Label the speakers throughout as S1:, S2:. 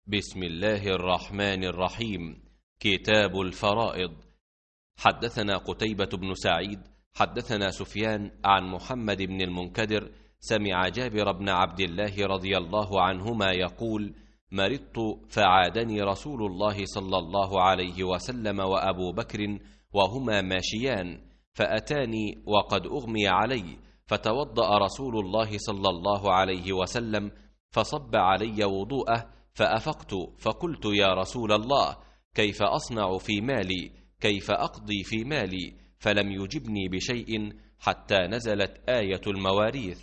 S1: بسم الله الرحمن الرحيم. كتاب الفرائض. حدثنا قتيبة بن سعيد حدثنا سفيان عن محمد بن المنكدر سمع جابر بن عبد الله رضي الله عنهما يقول: مرضت فعادني رسول الله صلى الله عليه وسلم وأبو بكر وهما ماشيان، فأتاني وقد أغمي علي، فتوضأ رسول الله صلى الله عليه وسلم فصب علي وضوءه، فأفقت فقلت: يا رسول الله، كيف أصنع في مالي؟ كيف أقضي في مالي؟ فلم يجبني بشيء حتى نزلت آية المواريث.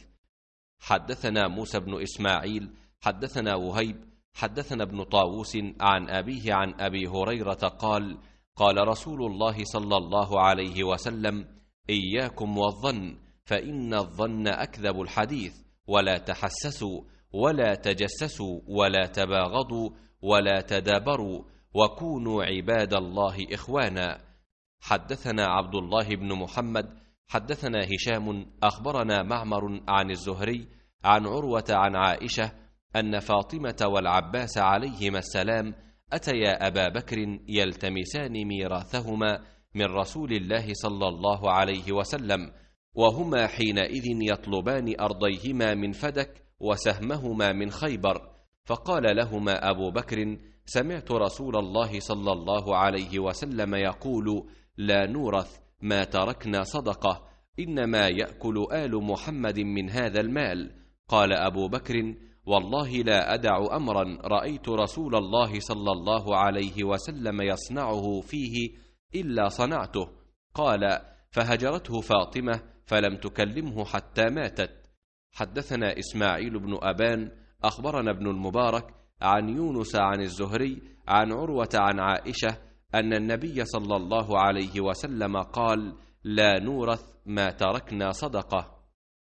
S1: حدثنا موسى بن إسماعيل حدثنا وهيب حدثنا ابن طاووس عن أبيه عن أبي هريرة قال: قال رسول الله صلى الله عليه وسلم: إياكم والظن، فإن الظن أكذب الحديث، ولا تحسسوا ولا تجسسوا ولا تباغضوا ولا تدابروا، وكونوا عباد الله إخوانا. حدثنا عبد الله بن محمد حدثنا هشام أخبرنا معمر عن الزهري عن عروة عن عائشة أن فاطمة والعباس عليهما السلام أتيا أبا بكر يلتمسان ميراثهما من رسول الله صلى الله عليه وسلم، وهما حينئذ يطلبان أرضيهما من فدك وسهمهما من خيبر. فقال لهما أبو بكر: سمعت رسول الله صلى الله عليه وسلم يقول: لا نورث ما تركنا صدقة، إنما يأكل آل محمد من هذا المال. قال أبو بكر: والله لا أدع أمرا رأيت رسول الله صلى الله عليه وسلم يصنعه فيه إلا صنعته. قال: فهجرته فاطمة فلم تكلمه حتى ماتت. حدثنا إسماعيل بن أبان أخبرنا ابن المبارك عن يونس عن الزهري عن عروة عن عائشة أن النبي صلى الله عليه وسلم قال: لا نورث ما تركنا صدقة.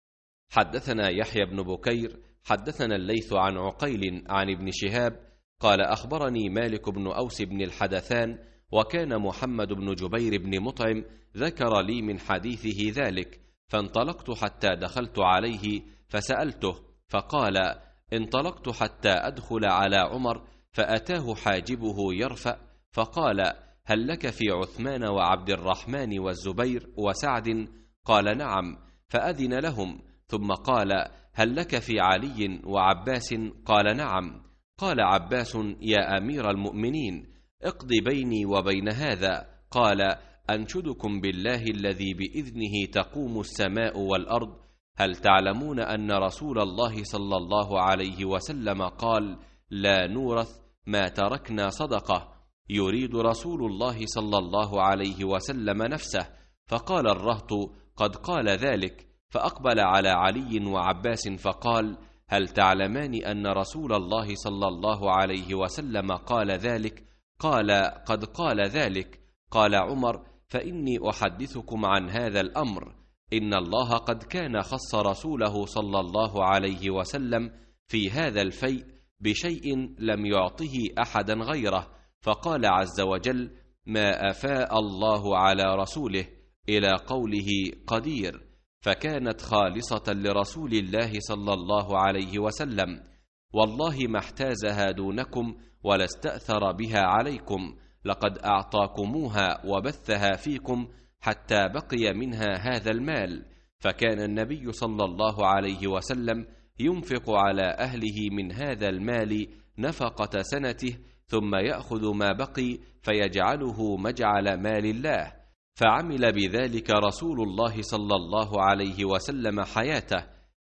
S1: حدثنا يحيى بن بكير حدثنا الليث عن عقيل عن ابن شهاب قال: أخبرني مالك بن أوس بن الحدثان، وكان محمد بن جبير بن مطعم ذكر لي من حديثه ذلك، فانطلقت حتى دخلت عليه فسألته، فقال: انطلقت حتى أدخل على عمر، فأتاه حاجبه يرفأ، فقال: هل لك في عثمان وعبد الرحمن والزبير وسعد؟ قال: نعم. فأذن لهم، ثم قال: هل لك في علي وعباس؟ قال: نعم. قال عباس: يا أمير المؤمنين، اقض بيني وبين هذا. قال: أنشدكم بالله الذي بإذنه تقوم السماء والأرض، هل تعلمون أن رسول الله صلى الله عليه وسلم قال: لا نورث ما تركنا صدقة؟ يريد رسول الله صلى الله عليه وسلم نفسه. فقال الرهط: قد قال ذلك. فأقبل على علي وعباس فقال: هل تعلمان أن رسول الله صلى الله عليه وسلم قال ذلك؟ قال: قد قال ذلك. قال عمر: فإني أحدثكم عن هذا الأمر، إن الله قد كان خص رسوله صلى الله عليه وسلم في هذا الفيء بشيء لم يعطه أحدا غيره، فقال عز وجل: ما أفاء الله على رسوله، إلى قوله قدير، فكانت خالصة لرسول الله صلى الله عليه وسلم، والله ما احتازها دونكم ولا استأثر بها عليكم، لقد أعطاكموها وبثها فيكم حتى بقي منها هذا المال. فكان النبي صلى الله عليه وسلم ينفق على أهله من هذا المال نفقة سنته، ثم يأخذ ما بقي فيجعله مجعل مال الله. فعمل بذلك رسول الله صلى الله عليه وسلم حياته.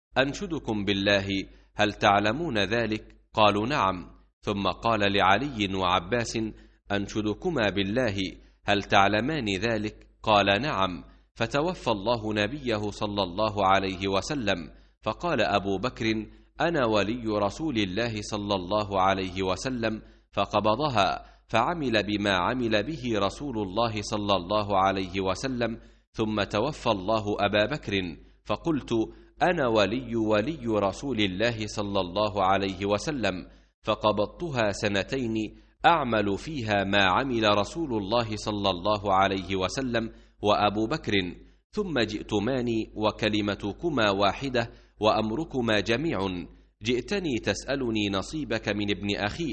S1: أنشدكم بالله، هل تعلمون ذلك؟ قالوا: نعم. ثم قال لعلي وعباس: أنشدكما بالله، هل تعلمان ذلك؟ قال: نعم. فتوفى الله نبيه صلى الله عليه وسلم، فقال أبو بكر: أنا ولي رسول الله صلى الله عليه وسلم، فقبضها، فعمل بما عمل به رسول الله صلى الله عليه وسلم، ثم توفى الله أبا بكر، فقلت: أنا ولي رسول الله صلى الله عليه وسلم، فقبضتها سنتين أعمل فيها ما عمل رسول الله صلى الله عليه وسلم وأبو بكر، ثم جئتماني وكلمتكما واحدة وأمركما جميع، جئتني تسألني نصيبك من ابن أخيك،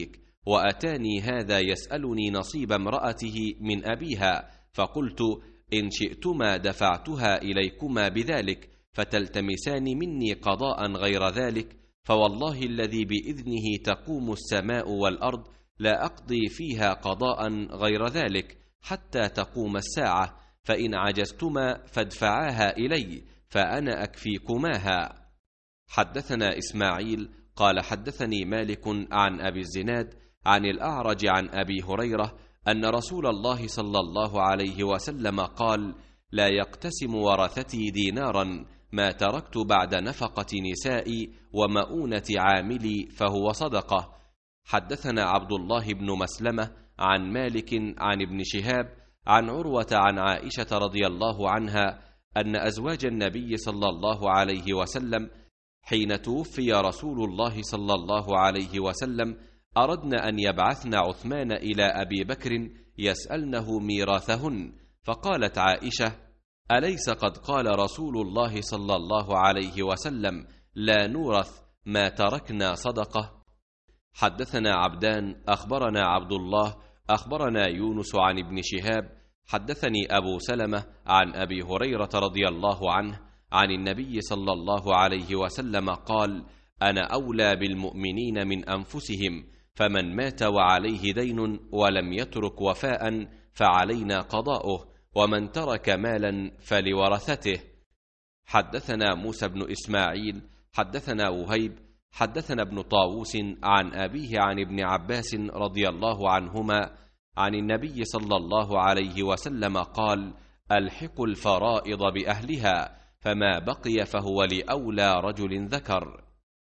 S1: وأتاني هذا يسألني نصيب امرأته من أبيها، فقلت: إن شئتما دفعتها إليكما بذلك، فتلتمسان مني قضاء غير ذلك، فوالله الذي بإذنه تقوم السماء والأرض لا أقضي فيها قضاء غير ذلك حتى تقوم الساعة، فإن عجزتما فادفعاها إلي فأنا أكفيكماها. حدثنا إسماعيل قال حدثني مالك عن أبي الزناد عن الأعرج عن أبي هريرة أن رسول الله صلى الله عليه وسلم قال: لا يقتسم ورثتي دينارا ما تركت بعد نفقة نسائي ومؤونة عاملي فهو صدقة. حدثنا عبد الله بن مسلمة عن مالك عن ابن شهاب عن عروة عن عائشة رضي الله عنها أن أزواج النبي صلى الله عليه وسلم حين توفي رسول الله صلى الله عليه وسلم أردن أن يبعثن عثمان إلى أبي بكر يسألنه ميراثهن، فقالت عائشة: أليس قد قال رسول الله صلى الله عليه وسلم: لا نورث ما تركنا صدقة؟ حدثنا عبدان أخبرنا عبد الله أخبرنا يونس عن ابن شهاب حدثني أبو سلمة عن أبي هريرة رضي الله عنه عن النبي صلى الله عليه وسلم قال: أنا أولى بالمؤمنين من أنفسهم، فمن مات وعليه دين ولم يترك وفاء فعلينا قضاؤه، ومن ترك مالا فلورثته. حدثنا موسى بن إسماعيل حدثنا وهيب حدثنا ابن طاووس عن أبيه عن ابن عباس رضي الله عنهما عن النبي صلى الله عليه وسلم قال: ألحقوا الفرائض بأهلها، فما بقي فهو لأولى رجل ذكر.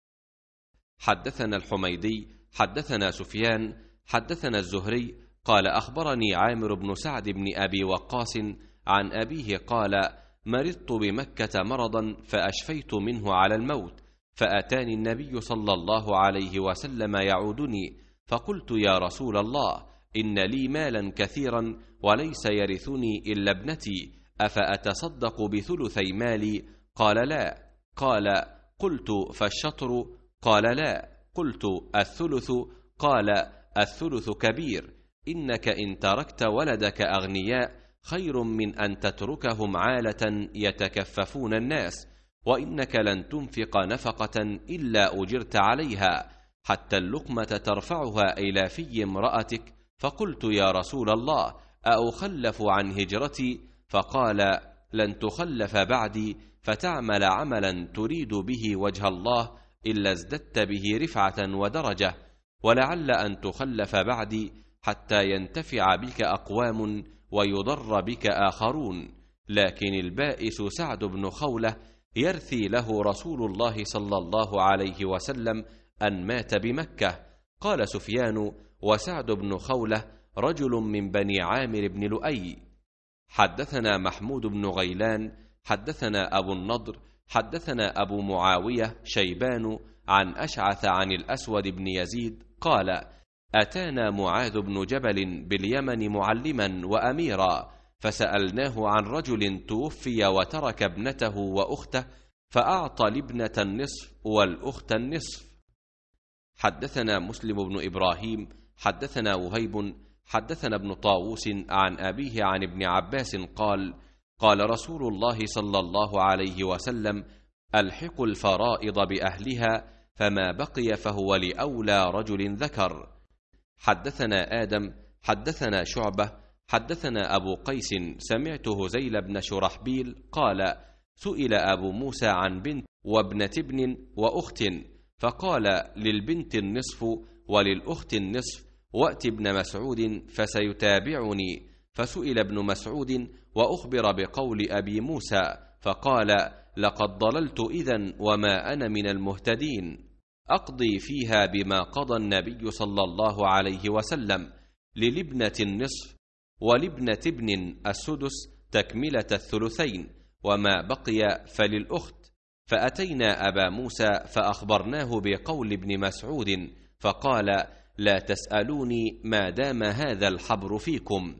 S1: حدثنا الحميدي حدثنا سفيان حدثنا الزهري قال أخبرني عامر بن سعد بن أبي وقاص عن أبيه قال: مرضت بمكة مرضا فأشفيت منه على الموت، فأتاني النبي صلى الله عليه وسلم يعودني، فقلت: يا رسول الله، إن لي مالا كثيرا وليس يرثني إلا ابنتي، أفأتصدق بثلثي مالي؟ قال: لا. قال: قلت: فالشطر؟ قال: لا. قلت: الثلث؟ قال: الثلث كبير، إنك إن تركت ولدك أغنياء خير من أن تتركهم عالة يتكففون الناس، وإنك لن تنفق نفقة إلا أجرت عليها، حتى اللقمة ترفعها إلى في امرأتك. فقلت: يا رسول الله، أأخلف عن هجرتي؟ فقال: لن تخلف بعدي فتعمل عملا تريد به وجه الله إلا ازددت به رفعة ودرجة، ولعل أن تخلف بعدي حتى ينتفع بك أقوام ويضر بك آخرون. لكن البائس سعد بن خولة يرثي له رسول الله صلى الله عليه وسلم أن مات بمكة. قال سفيان: وسعد بن خولة رجل من بني عامر بن لؤي. حدثنا محمود بن غيلان حدثنا أبو النضر حدثنا أبو معاوية شيبان عن أشعث عن الأسود بن يزيد قال: أتانا معاذ بن جبل باليمن معلما وأميرا، فسألناه عن رجل توفي وترك ابنته وأخته، فأعطى الابنة النصف والأخت النصف. حدثنا مسلم بن إبراهيم حدثنا وهيب حدثنا ابن طاووس عن أبيه عن ابن عباس قال: قال رسول الله صلى الله عليه وسلم: ألحقوا الفرائض بأهلها، فما بقي فهو لأولى رجل ذكر. حدثنا آدم حدثنا شعبة حدثنا أبو قيس سمعت هزيل بن شرحبيل قال: سئل أبو موسى عن بنت وابنة ابن وأخت، فقال: للبنت النصف وللأخت النصف، وأت ابن مسعود فسيتابعني. فسئل ابن مسعود وأخبر بقول أبي موسى، فقال: لقد ضللت إذن وما أنا من المهتدين. أقضي فيها بما قضى النبي صلى الله عليه وسلم: للابنة النصف ولابنة ابن السدس تكملة الثلثين، وما بقي فللأخت. فأتينا أبا موسى فأخبرناه بقول ابن مسعود، فقال: لا تسألوني ما دام هذا الحبر فيكم.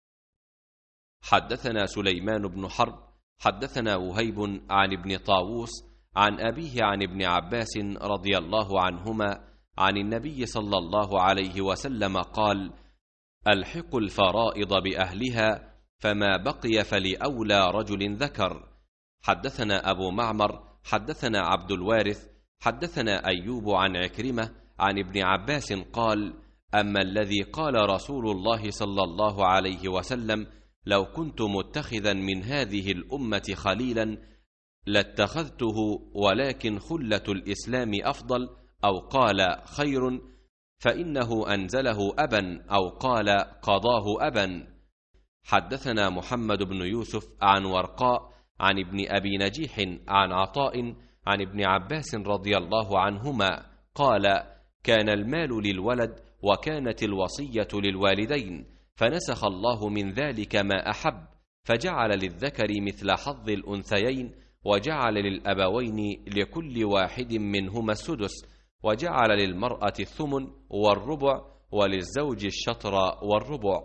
S1: حدثنا سليمان بن حرب حدثنا وهيب عن ابن طاووس عن أبيه عن ابن عباس رضي الله عنهما عن النبي صلى الله عليه وسلم قال: ألحقوا الفرائض بأهلها، فما بقي فلأولى رجل ذكر. حدثنا أبو معمر حدثنا عبد الوارث حدثنا أيوب عن عكرمة عن ابن عباس قال: أما الذي قال رسول الله صلى الله عليه وسلم: لو كنت متخذا من هذه الأمة خليلا لاتخذته، ولكن خلة الإسلام أفضل، أو قال خير، فإنه أنزله أبا، أو قال قضاه أبا. حدثنا محمد بن يوسف عن ورقاء عن ابن أبي نجيح عن عطاء عن ابن عباس رضي الله عنهما قال: كان المال للولد وكانت الوصية للوالدين، فنسخ الله من ذلك ما أحب، فجعل للذكر مثل حظ الأنثيين، وجعل للأبوين لكل واحد منهما السدس، وجعل للمرأة الثمن والربع، وللزوج الشطر والربع.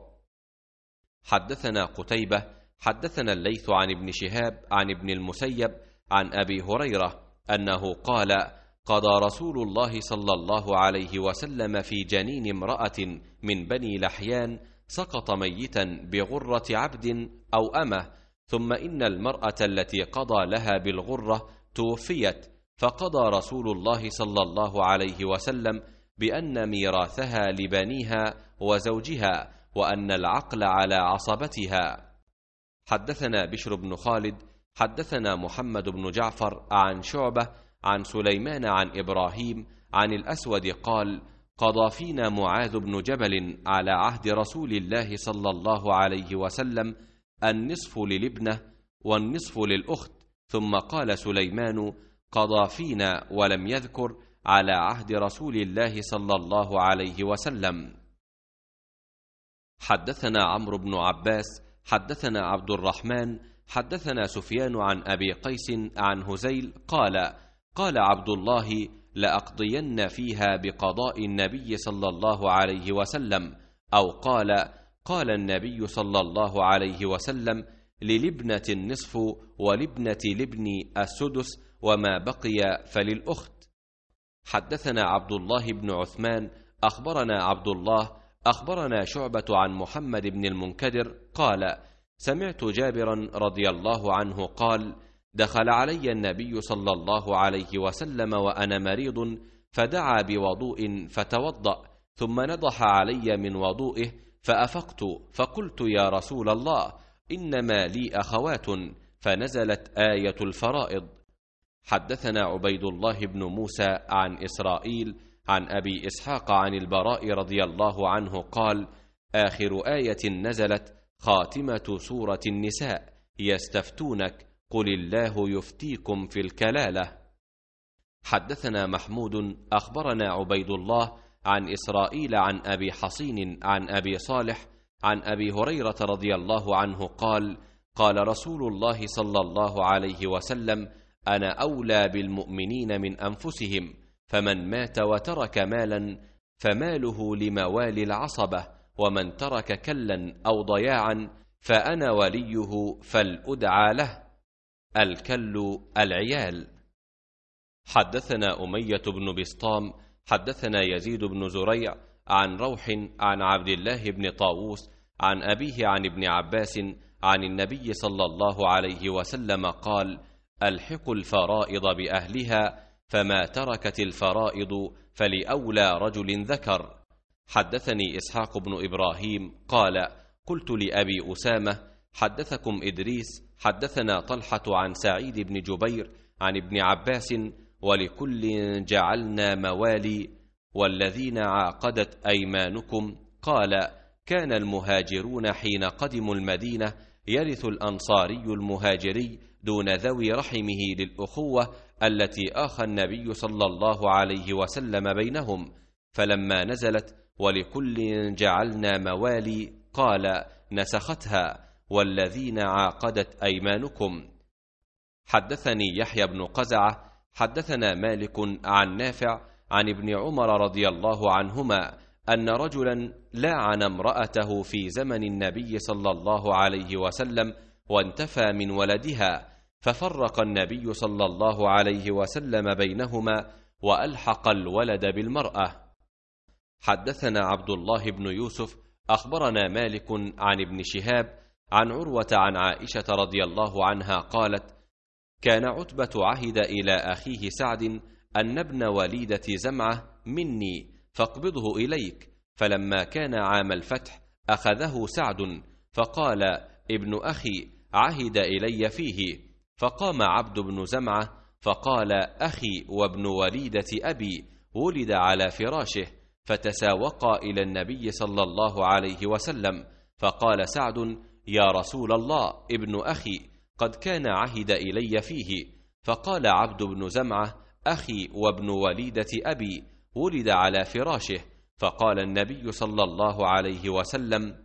S1: حدثنا قتيبة حدثنا الليث عن ابن شهاب عن ابن المسيب عن أبي هريرة أنه قال: قضى رسول الله صلى الله عليه وسلم في جنين امرأة من بني لحيان سقط ميتا بغرة عبد أو أمه، ثم إن المرأة التي قضى لها بالغرة توفيت، فقضى رسول الله صلى الله عليه وسلم بأن ميراثها لبنيها وزوجها، وأن العقل على عصبتها. حدثنا بشر بن خالد حدثنا محمد بن جعفر عن شعبة عن سليمان عن إبراهيم عن الأسود قال: قضى فينا معاذ بن جبل على عهد رسول الله صلى الله عليه وسلم النصف للابنة والنصف للأخت، ثم قال سليمان: قضى فينا ولم يذكر على عهد رسول الله صلى الله عليه وسلم. حدثنا عمرو بن عباس حدثنا عبد الرحمن حدثنا سفيان عن أبي قيس عن هزيل قال: قال عبد الله: لأقضين فيها بقضاء النبي صلى الله عليه وسلم، أو قال: قال النبي صلى الله عليه وسلم: للابنة النصف ولابنة الابن السدس، وما بقي فللأخت. حدثنا عبد الله بن عثمان أخبرنا عبد الله أخبرنا شعبة عن محمد بن المنكدر قال: سمعت جابرا رضي الله عنه قال: دخل علي النبي صلى الله عليه وسلم وأنا مريض، فدعا بوضوء فتوضأ، ثم نضح علي من وضوئه، فأفقت فقلت: يا رسول الله، إنما لي أخوات، فنزلت آية الفرائض. حدثنا عبيد الله بن موسى عن إسرائيل عن أبي إسحاق عن البراء رضي الله عنه قال: آخر آية نزلت خاتمة سورة النساء: يستفتونك قل الله يفتيكم في الكلالة. حدثنا محمود أخبرنا عبيد الله عن إسرائيل عن أبي حصين عن أبي صالح عن أبي هريرة رضي الله عنه قال: قال رسول الله صلى الله عليه وسلم: أنا أولى بالمؤمنين من أنفسهم، فمن مات وترك مالا فماله لموالي العصبة، ومن ترك كلا أو ضياعا فأنا وليه فلأدعى له. الكل العيال. حدثنا أمية بن بسطام حدثنا يزيد بن زريع عن روح عن عبد الله بن طاووس عن أبيه عن ابن عباس عن النبي صلى الله عليه وسلم قال: ألحقوا الفرائض بأهلها، فما تركت الفرائض فلأولى رجل ذكر. حدثني إسحاق بن إبراهيم قال: قلت لأبي أسامة: حدثكم إدريس حدثنا طلحة عن سعيد بن جبير عن ابن عباس: ولكل جعلنا موالي، والذين عاقدت أيمانكم. قال: كان المهاجرون حين قدموا المدينة يرث الأنصاري المهاجري دون ذوي رحمه للأخوة التي آخى النبي صلى الله عليه وسلم بينهم، فلما نزلت ولكل جعلنا موالي قال: نسختها: والذين عاقدت أيمانكم. حدثني يحيى بن قزعة حدثنا مالك عن نافع عن ابن عمر رضي الله عنهما أن رجلا لاعن امرأته في زمن النبي صلى الله عليه وسلم وانتفى من ولدها، ففرق النبي صلى الله عليه وسلم بينهما، وألحق الولد بالمرأة. حدثنا عبد الله بن يوسف أخبرنا مالك عن ابن شهاب عن عروة عن عائشة رضي الله عنها قالت: كان عتبة عهد إلى أخيه سعد أن ابن وليدة زمعة مني فاقبضه إليك، فلما كان عام الفتح أخذه سعد، فقال: ابن أخي عهد إلي فيه. فقام عبد بن زمعة فقال: أخي وابن وليدة أبي ولد على فراشه، فتساوقا إلى النبي صلى الله عليه وسلم، فقال سعد: يا رسول الله، ابن أخي قد كان عهد إلي فيه. فقال عبد بن زمعة: أخي وابن وليدة أبي ولد على فراشه. فقال النبي صلى الله عليه وسلم: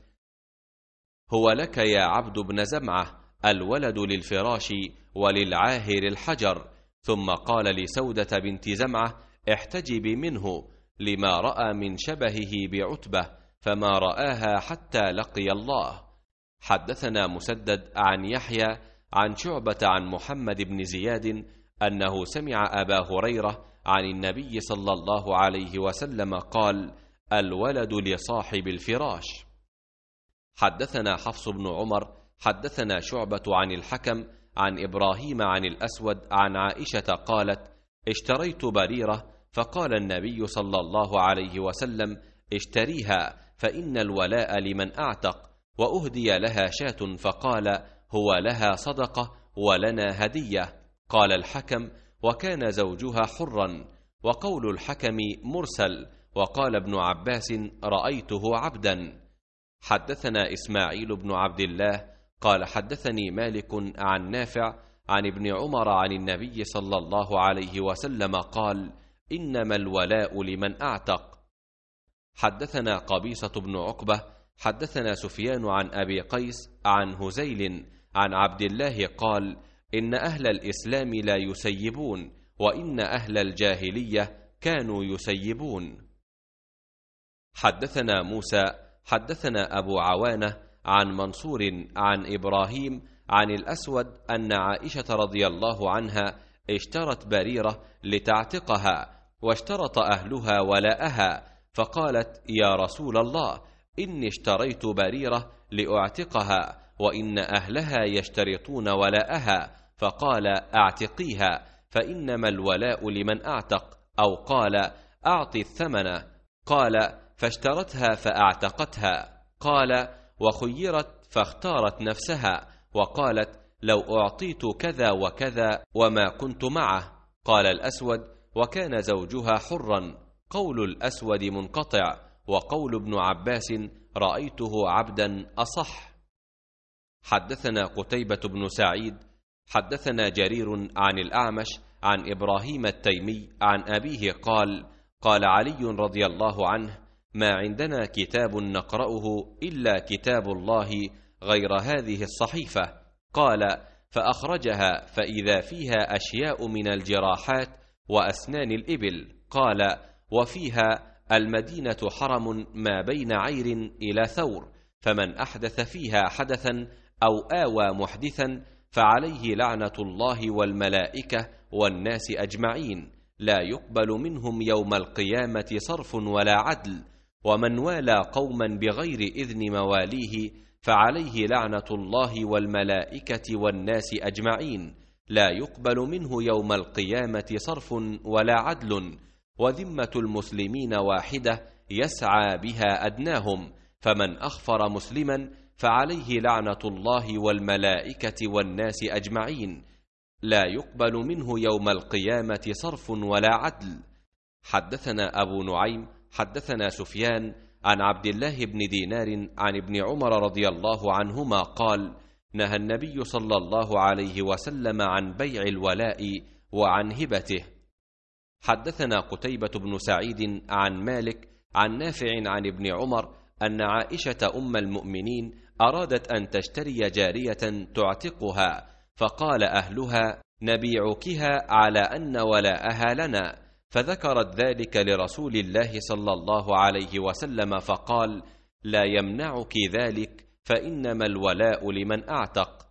S1: هو لك يا عبد بن زمعة، الولد للفراش وللعاهر الحجر. ثم قال لسودة بنت زمعة: احتجبي منه لما رأى من شبهه بعتبة، فما رآها حتى لقي الله. حدثنا مسدد عن يحيى عن شعبة عن محمد بن زياد أنه سمع أبا هريرة عن النبي صلى الله عليه وسلم قال: الولد لصاحب الفراش. حدثنا حفص بن عمر حدثنا شعبة عن الحكم عن إبراهيم عن الأسود عن عائشة قالت: اشتريت بريرة، فقال النبي صلى الله عليه وسلم: اشتريها فإن الولاء لمن أعتق. وأهدي لها شاة، فقال: هو لها صدقة ولنا هدية. قال الحكم: وكان زوجها حرا. وقول الحكم مرسل. وقال ابن عباس: رأيته عبدا. حدثنا إسماعيل بن عبد الله قال حدثني مالك عن نافع عن ابن عمر عن النبي صلى الله عليه وسلم قال: إنما الولاء لمن أعتق. حدثنا قبيصة بن عقبة حدثنا سفيان عن أبي قيس عن هزيل عن عبد الله قال: إن أهل الإسلام لا يسيبون، وإن أهل الجاهلية كانوا يسيبون. حدثنا موسى حدثنا أبو عوانة عن منصور عن إبراهيم عن الأسود أن عائشة رضي الله عنها اشترت بريرة لتعتقها، واشترط أهلها ولاءها، فقالت: يا رسول الله، إني اشتريت بريرة لأعتقها، وإن أهلها يشترطون ولاءها. فقال: أعتقيها، فإنما الولاء لمن أعتق. أو قال: أعطي الثمن. قال: فاشترتها فأعتقتها. قال: وخيرت فاختارت نفسها، وقالت: لو أعطيت كذا وكذا وما كنت معه. قال الأسود: وكان زوجها حرا. قول الأسود منقطع، وقول ابن عباس: رأيته عبدا أصح. حدثنا قتيبة بن سعيد حدثنا جرير عن الأعمش عن إبراهيم التيمي عن أبيه قال: قال علي رضي الله عنه: ما عندنا كتاب نقرأه إلا كتاب الله غير هذه الصحيفة. قال: فأخرجها فإذا فيها أشياء من الجراحات وأسنان الإبل. قال: وفيها: المدينة حرم ما بين عير إلى ثور، فمن أحدث فيها حدثا أو آوى محدثا فعليه لعنة الله والملائكة والناس أجمعين، لا يقبل منهم يوم القيامة صرف ولا عدل. ومن والى قوما بغير إذن مواليه فعليه لعنة الله والملائكة والناس أجمعين، لا يقبل منه يوم القيامة صرف ولا عدل. وذمة المسلمين واحدة يسعى بها أدناهم، فمن أخفر مسلما فعليه لعنة الله والملائكة والناس أجمعين، لا يقبل منه يوم القيامة صرف ولا عدل. حدثنا أبو نعيم حدثنا سفيان عن عبد الله بن دينار عن ابن عمر رضي الله عنهما قال: نهى النبي صلى الله عليه وسلم عن بيع الولاء وعن هبته. حدثنا قتيبة بن سعيد عن مالك عن نافع عن ابن عمر أن عائشة أم المؤمنين أرادت أن تشتري جارية تعتقها، فقال أهلها: نبيعكها على أن ولاءها لنا. فذكرت ذلك لرسول الله صلى الله عليه وسلم، فقال: لا يمنعك ذلك، فإنما الولاء لمن أعتق.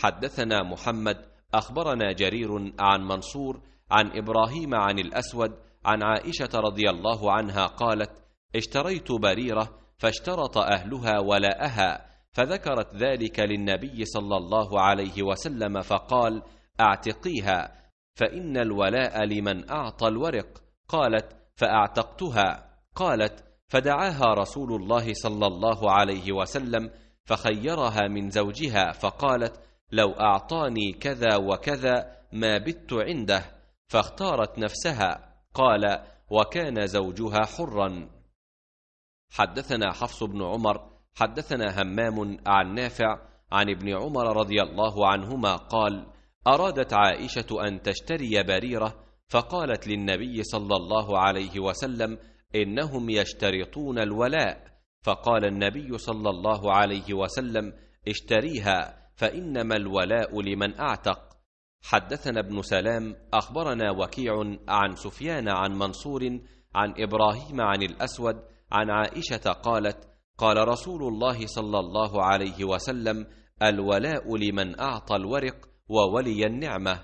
S1: حدثنا محمد أخبرنا جرير عن منصور عن إبراهيم عن الأسود عن عائشة رضي الله عنها قالت: اشتريت بريرة فاشترط أهلها ولاءها، فذكرت ذلك للنبي صلى الله عليه وسلم فقال: اعتقيها فإن الولاء لمن أعطى الورق. قالت: فأعتقتها. قالت: فدعاها رسول الله صلى الله عليه وسلم فخيرها من زوجها، فقالت: لو أعطاني كذا وكذا ما بت عنده، فاختارت نفسها. قال: وكان زوجها حرا. حدثنا حفص بن عمر حدثنا همام عن نافع عن ابن عمر رضي الله عنهما قال: أرادت عائشة أن تشتري بريرة، فقالت للنبي صلى الله عليه وسلم: إنهم يشترطون الولاء. فقال النبي صلى الله عليه وسلم: اشتريها فإنما الولاء لمن أعتق. حدثنا ابن سلام أخبرنا وكيع عن سفيان عن منصور عن إبراهيم عن الأسود عن عائشة قالت: قال رسول الله صلى الله عليه وسلم: الولاء لمن أعطى الورق وولي النعمة.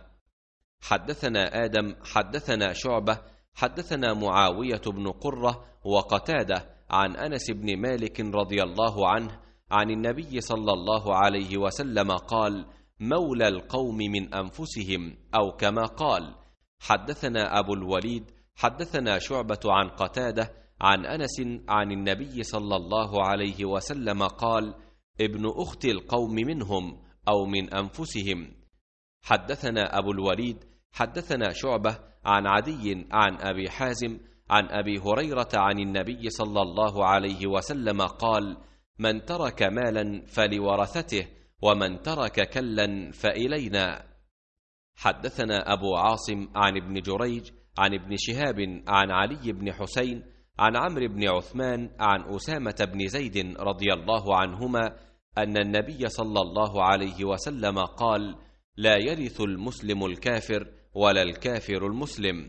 S1: حدثنا آدم حدثنا شعبة حدثنا معاوية بن قرة وقتادة عن أنس بن مالك رضي الله عنه عن النبي صلى الله عليه وسلم قال: مولى القوم من أنفسهم، أو كما قال. حدثنا أبو الوليد حدثنا شعبة عن قتادة عن أنس عن النبي صلى الله عليه وسلم قال: ابن أخت القوم منهم أو من أنفسهم. حدثنا أبو الوليد حدثنا شعبة عن عدي عن أبي حازم عن أبي هريرة عن النبي صلى الله عليه وسلم قال: من ترك مالا فلورثته، ومن ترك كلا فإلينا. حدثنا أبو عاصم عن ابن جريج عن ابن شهاب عن علي بن حسين عن عمرو بن عثمان عن أسامة بن زيد رضي الله عنهما أن النبي صلى الله عليه وسلم قال: لا يرث المسلم الكافر ولا الكافر المسلم.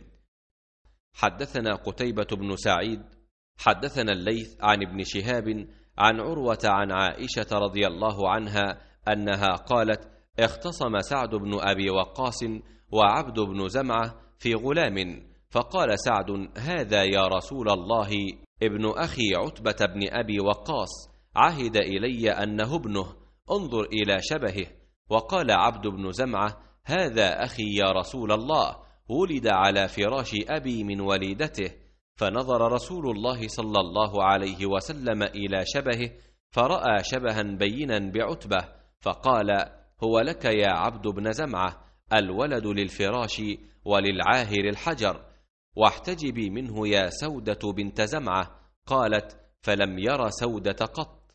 S1: حدثنا قتيبة بن سعيد حدثنا الليث عن ابن شهاب عن عروة عن عائشة رضي الله عنها أنها قالت: اختصم سعد بن أبي وقاص وعبد بن زمعة في غلام، فقال سعد: هذا يا رسول الله ابن أخي عتبة بن أبي وقاص، عهد إلي أنه ابنه، انظر إلى شبهه. وقال عبد بن زمعة: هذا أخي يا رسول الله، ولد على فراش أبي من وليدته. فنظر رسول الله صلى الله عليه وسلم إلى شبهه فرأى شبها بينا بعتبة، فقال: هو لك يا عبد بن زمعة، الولد للفراش وللعاهر الحجر، واحتجبي منه يا سودة بنت زمعة. قالت: فلم ير سودة قط.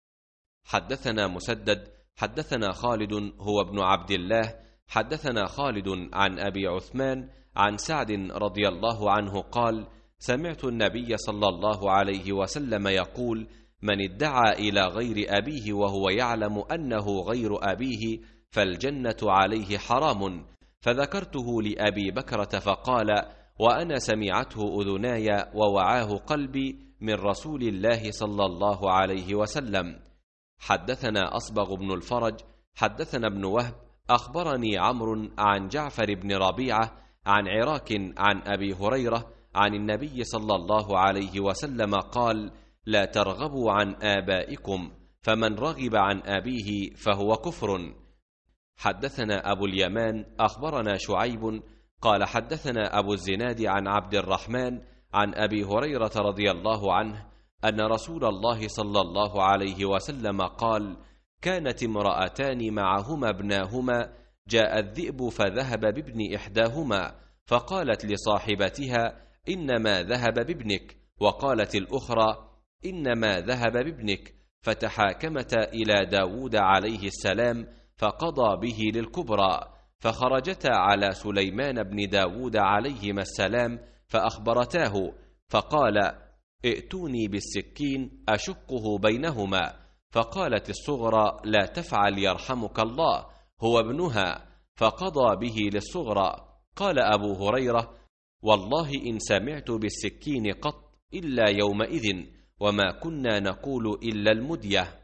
S1: حدثنا مسدد حدثنا خالد هو ابن عبد الله حدثنا خالد عن أبي عثمان عن سعد رضي الله عنه قال: سمعت النبي صلى الله عليه وسلم يقول: من ادعى إلى غير أبيه وهو يعلم أنه غير أبيه فالجنة عليه حرام. فذكرته لأبي بكرة فقال: وأنا سمعته أذناي ووعاه قلبي من رسول الله صلى الله عليه وسلم. حدثنا أصبغ بن الفرج حدثنا ابن وهب أخبرني عمرو عن جعفر بن ربيعة عن عراك عن أبي هريرة عن النبي صلى الله عليه وسلم قال: لا ترغبوا عن آبائكم، فمن رغب عن أبيه فهو كفر. حدثنا أبو اليمان أخبرنا شعيب قال: حدثنا أبو الزناد عن عبد الرحمن عن أبي هريرة رضي الله عنه أن رسول الله صلى الله عليه وسلم قال: كانت امرأتان معهما ابناهما، جاء الذئب فذهب بابن إحداهما، فقالت لصاحبتها: إنما ذهب بابنك، وقالت الأخرى: إنما ذهب بابنك، فتحاكمتا إلى داود عليه السلام فقضى به للكبرى، فخرجتا على سليمان بن داود عليهما السلام فأخبرتاه، فقال: ائتوني بالسكين أشقه بينهما. فقالت الصغرى: لا تفعل يرحمك الله، هو ابنها، فقضى به للصغرى. قال أبو هريرة: والله إن سمعت بالسكين قط إلا يومئذ، وما كنا نقول إلا المدية.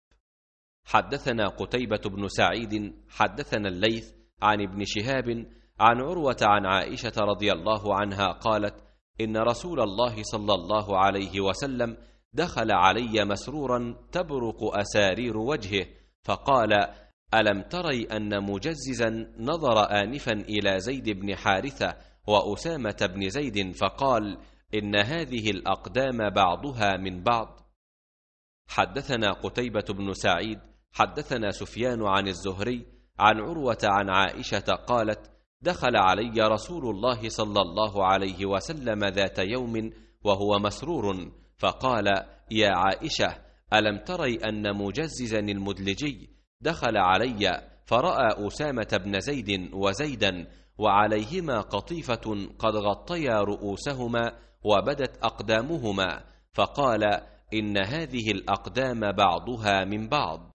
S1: حدثنا قتيبة بن سعيد حدثنا الليث عن ابن شهاب عن عروة عن عائشة رضي الله عنها قالت: إن رسول الله صلى الله عليه وسلم دخل علي مسرورا تبرق أسارير وجهه، فقال: ألم تري أن مجززا نظر آنفا إلى زيد بن حارثة وأسامة بن زيد فقال: إن هذه الأقدام بعضها من بعض. حدثنا قتيبة بن سعيد حدثنا سفيان عن الزهري عن عروة عن عائشة قالت: دخل علي رسول الله صلى الله عليه وسلم ذات يوم وهو مسرور، فقال: يا عائشة، ألم تري أن مجززا المدلجي دخل علي فرأى أسامة بن زيد وزيدا وعليهما قطيفة قد غطيا رؤوسهما وبدت أقدامهما، فقال: إن هذه الأقدام بعضها من بعض.